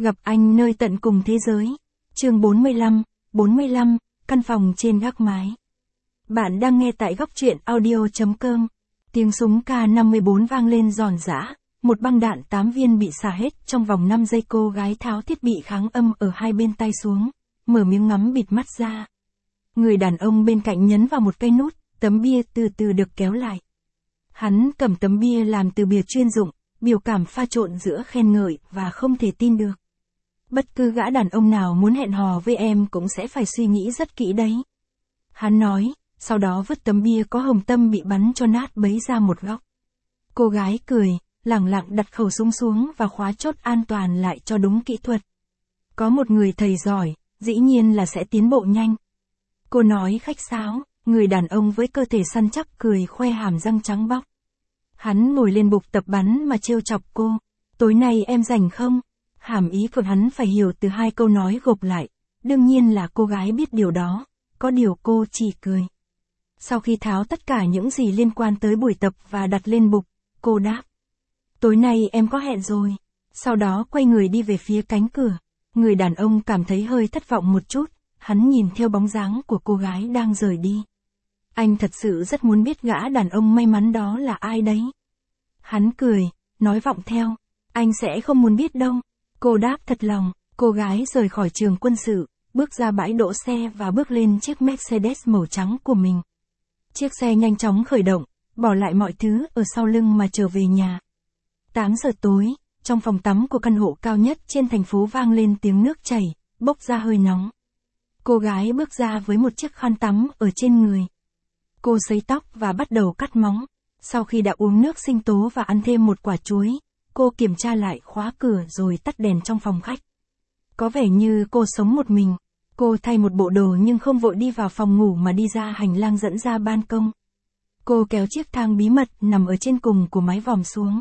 Gặp anh nơi tận cùng thế giới. Chương 45, căn phòng trên gác mái. Bạn đang nghe tại góc truyện audio.com. Tiếng súng K54 vang lên giòn giã, một băng đạn 8 viên bị xả hết trong vòng 5 giây. Cô gái tháo thiết bị kháng âm ở hai bên tay xuống, mở miếng ngắm bịt mắt ra. Người đàn ông bên cạnh nhấn vào một cây nút, tấm bia từ từ được kéo lại. Hắn cầm tấm bia làm từ bìa chuyên dụng, biểu cảm pha trộn giữa khen ngợi và không thể tin được. Bất cứ gã đàn ông nào muốn hẹn hò với em cũng sẽ phải suy nghĩ rất kỹ đấy. Hắn nói, sau đó vứt tấm bia có hồng tâm bị bắn cho nát bấy ra một góc. Cô gái cười, lẳng lặng đặt khẩu súng xuống và khóa chốt an toàn lại cho đúng kỹ thuật. Có một người thầy giỏi, dĩ nhiên là sẽ tiến bộ nhanh. Cô nói khách sáo, người đàn ông với cơ thể săn chắc cười khoe hàm răng trắng bóc. Hắn ngồi lên bục tập bắn mà trêu chọc cô. Tối nay em rảnh không? Hàm ý của hắn phải hiểu từ hai câu nói gộp lại. Đương nhiên là cô gái biết điều đó. Có điều cô chỉ cười. Sau khi tháo tất cả những gì liên quan tới buổi tập và đặt lên bục, cô đáp. Tối nay em có hẹn rồi. Sau đó quay người đi về phía cánh cửa. Người đàn ông cảm thấy hơi thất vọng một chút. Hắn nhìn theo bóng dáng của cô gái đang rời đi. Anh thật sự rất muốn biết gã đàn ông may mắn đó là ai đấy. Hắn cười, nói vọng theo. Anh sẽ không muốn biết đâu. Cô đáp thật lòng. Cô gái rời khỏi trường quân sự, bước ra bãi đỗ xe và bước lên chiếc Mercedes màu trắng của mình. Chiếc xe nhanh chóng khởi động, bỏ lại mọi thứ ở sau lưng mà trở về nhà. 8 giờ tối, trong phòng tắm của căn hộ cao nhất trên thành phố vang lên tiếng nước chảy, bốc ra hơi nóng. Cô gái bước ra với một chiếc khăn tắm ở trên người. Cô sấy tóc và bắt đầu cắt móng. Sau khi đã uống nước sinh tố và ăn thêm một quả chuối, cô kiểm tra lại khóa cửa rồi tắt đèn trong phòng khách. Có vẻ như cô sống một mình. Cô thay một bộ đồ nhưng không vội đi vào phòng ngủ mà đi ra hành lang dẫn ra ban công. Cô kéo chiếc thang bí mật nằm ở trên cùng của mái vòm xuống.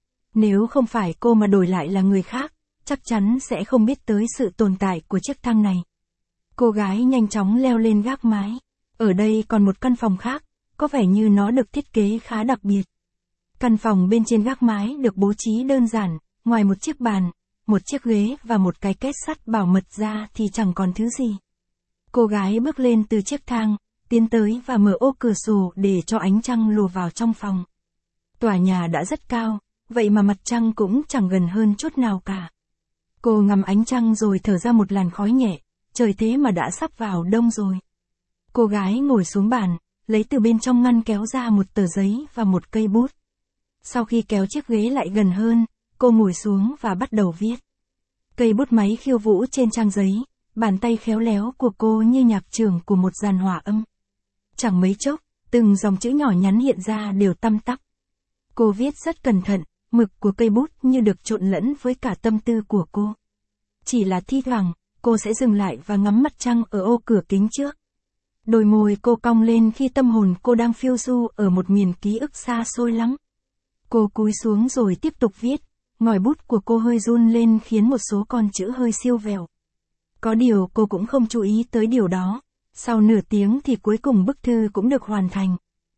Nếu không phải cô mà đổi lại là người khác, chắc chắn sẽ không biết tới sự tồn tại của chiếc thang này. Cô gái nhanh chóng leo lên gác mái. Ở đây còn một căn phòng khác, có vẻ như nó được thiết kế khá đặc biệt. Căn phòng bên trên gác mái được bố trí đơn giản, ngoài một chiếc bàn, một chiếc ghế và một cái két sắt bảo mật ra thì chẳng còn thứ gì. Cô gái bước lên từ chiếc thang, tiến tới và mở ô cửa sổ để cho ánh trăng lùa vào trong phòng. Tòa nhà đã rất cao, vậy mà mặt trăng cũng chẳng gần hơn chút nào cả. Cô ngắm ánh trăng rồi thở ra một làn khói nhẹ, trời thế mà đã sắp vào đông rồi. Cô gái ngồi xuống bàn, lấy từ bên trong ngăn kéo ra một tờ giấy và một cây bút. Sau khi kéo chiếc ghế lại gần hơn, cô ngồi xuống và bắt đầu viết. Cây bút máy khiêu vũ trên trang giấy, bàn tay khéo léo của cô như nhạc trưởng của một dàn hòa âm. Chẳng mấy chốc, từng dòng chữ nhỏ nhắn hiện ra đều tăm tắp. Cô viết rất cẩn thận, mực của cây bút như được trộn lẫn với cả tâm tư của cô. Chỉ là thi thoảng, cô sẽ dừng lại và ngắm mặt trăng ở ô cửa kính trước. Đôi môi cô cong lên khi tâm hồn cô đang phiêu du ở một miền ký ức xa xôi lắm. Cô cúi xuống rồi tiếp tục viết, ngòi bút của cô hơi run lên khiến một số con chữ hơi siêu vẹo. Có điều cô cũng không chú ý tới điều đó. Sau nửa tiếng thì cuối cùng bức thư cũng được hoàn thành.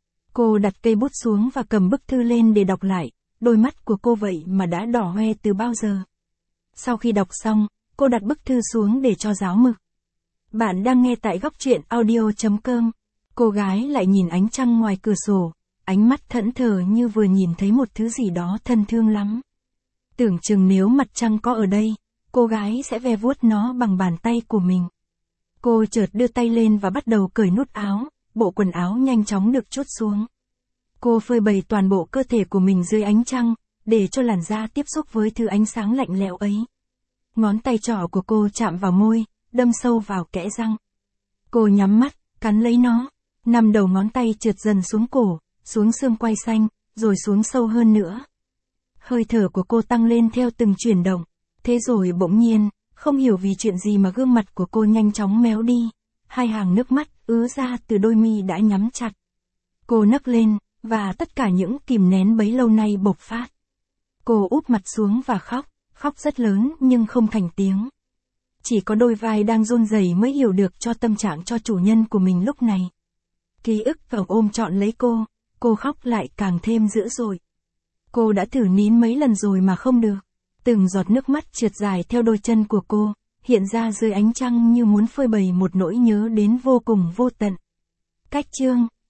Cô đặt cây bút xuống và cầm bức thư lên để đọc lại, đôi mắt của cô vậy mà đã đỏ hoe từ bao giờ. Sau khi đọc xong, cô đặt bức thư xuống để cho ráo mực. Bạn đang nghe tại góc truyện audio.com. Cô gái lại nhìn ánh trăng ngoài cửa sổ, ánh mắt thẫn thờ như vừa nhìn thấy một thứ gì đó thân thương lắm. Tưởng chừng nếu mặt trăng có ở đây, cô gái sẽ ve vuốt nó bằng bàn tay của mình. Cô chợt đưa tay lên và bắt đầu cởi nút áo, bộ quần áo nhanh chóng được trút xuống. Cô phơi bày toàn bộ cơ thể của mình dưới ánh trăng, để cho làn da tiếp xúc với thứ ánh sáng lạnh lẽo ấy. Ngón tay trỏ của cô chạm vào môi, đâm sâu vào kẽ răng. Cô nhắm mắt, cắn lấy nó. 5 đầu ngón tay trượt dần xuống cổ, xuống xương quai xanh, rồi xuống sâu hơn nữa. Hơi thở của cô tăng lên theo từng chuyển động. Thế rồi bỗng nhiên, không hiểu vì chuyện gì mà gương mặt của cô nhanh chóng méo đi. 2 hàng nước mắt ứa ra từ đôi mi đã nhắm chặt. Cô nấc lên, và tất cả những kìm nén bấy lâu nay bộc phát. Cô úp mặt xuống và khóc, khóc rất lớn nhưng không thành tiếng. Chỉ có đôi vai đang run rẩy mới hiểu được cho tâm trạng cho chủ nhân của mình lúc này. Ký ức và ôm trọn lấy cô khóc lại càng thêm dữ dội. Cô đã thử nín mấy lần rồi mà không được. Từng giọt nước mắt trượt dài theo đôi chân của cô, hiện ra dưới ánh trăng như muốn phơi bày một nỗi nhớ đến vô cùng vô tận. Cách chương